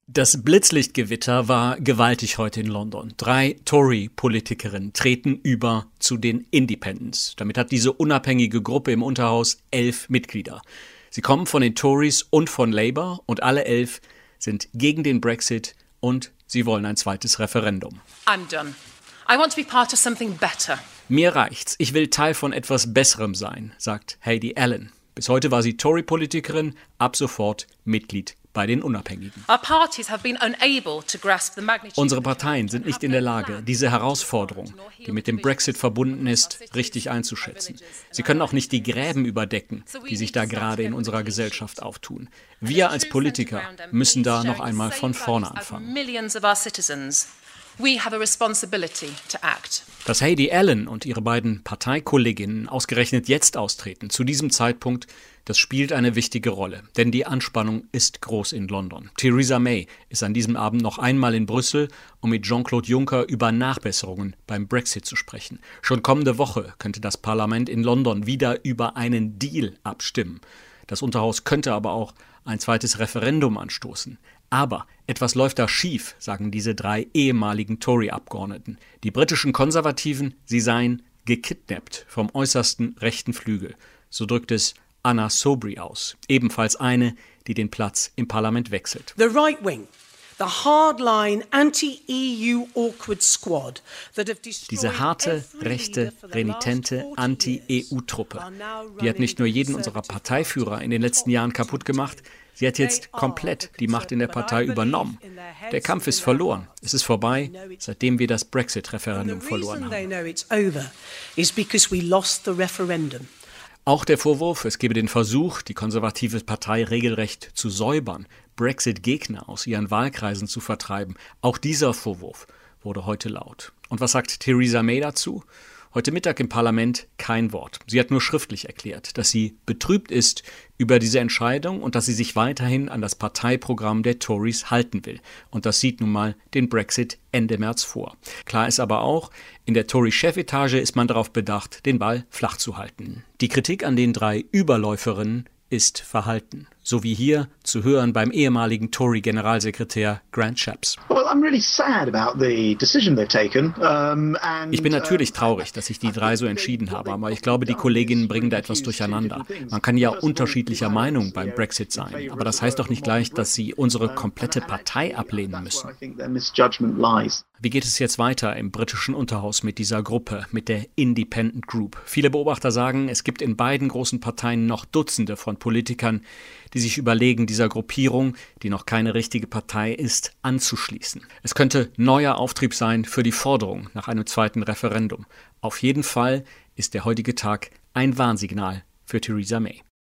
Das Blitzlichtgewitter war gewaltig heute in London. 3 Tory-Politikerinnen treten über zu den Independents. Damit hat diese unabhängige Gruppe im Unterhaus 11 Mitglieder. Sie kommen von den Tories und von Labour und alle 11 sind gegen den Brexit und sie wollen ein zweites Referendum. I'm done. I want to be part of something better. Mir reicht's. Ich will Teil von etwas Besserem sein, sagt Heidi Allen. Bis heute war sie Tory-Politikerin, ab sofort Mitglied bei den Unabhängigen. Unsere Parteien sind nicht in der Lage, diese Herausforderung, die mit dem Brexit verbunden ist, richtig einzuschätzen. Sie können auch nicht die Gräben überdecken, die sich da gerade in unserer Gesellschaft auftun. Wir als Politiker müssen da noch einmal von vorne anfangen. Dass Heidi Allen und ihre beiden Parteikolleginnen ausgerechnet jetzt austreten, zu diesem Zeitpunkt, das spielt eine wichtige Rolle. Denn die Anspannung ist groß in London. Theresa May ist an diesem Abend noch einmal in Brüssel, um mit Jean-Claude Juncker über Nachbesserungen beim Brexit zu sprechen. Schon kommende Woche könnte das Parlament in London wieder über einen Deal abstimmen. Das Unterhaus könnte aber auch ein zweites Referendum anstoßen. Aber etwas läuft da schief, sagen diese 3 ehemaligen Tory-Abgeordneten. Die britischen Konservativen, sie seien gekidnappt vom äußersten rechten Flügel. So drückt es Anna Soubry aus, ebenfalls eine, die den Platz im Parlament wechselt. The right wing. The hardline anti-EU awkward squad that have destroyed Diese harte, rechte, renitente Anti-EU-Truppe, die hat nicht nur jeden unserer Parteiführer in den letzten Jahren kaputt gemacht, sie hat jetzt komplett die Macht in der Partei übernommen. Der Kampf ist verloren. Es ist vorbei, seitdem wir das Brexit-Referendum verloren haben. Auch der Vorwurf, es gebe den Versuch, die konservative Partei regelrecht zu säubern, Brexit-Gegner aus ihren Wahlkreisen zu vertreiben, auch dieser Vorwurf wurde heute laut. Und was sagt Theresa May dazu? Heute Mittag im Parlament kein Wort. Sie hat nur schriftlich erklärt, dass sie betrübt ist über diese Entscheidung und dass sie sich weiterhin an das Parteiprogramm der Tories halten will. Und das sieht nun mal den Brexit Ende März vor. Klar ist aber auch, in der Tory-Chefetage ist man darauf bedacht, den Ball flach zu halten. Die Kritik an den 3 Überläuferinnen ist verhalten. So wie hier zu hören beim ehemaligen Tory-Generalsekretär Grant Shapps. Ich bin natürlich traurig, dass sich die 3 so entschieden haben, aber ich glaube, die Kolleginnen bringen da etwas durcheinander. Man kann ja unterschiedlicher Meinung beim Brexit sein, aber das heißt doch nicht gleich, dass sie unsere komplette Partei ablehnen müssen. Wie geht es jetzt weiter im britischen Unterhaus mit dieser Gruppe, mit der Independent Group? Viele Beobachter sagen, es gibt in beiden großen Parteien noch Dutzende von Politikern, die sich überlegen, dieser Gruppierung, die noch keine richtige Partei ist, anzuschließen. Es könnte neuer Auftrieb sein für die Forderung nach einem zweiten Referendum. Auf jeden Fall ist der heutige Tag ein Warnsignal für Theresa May.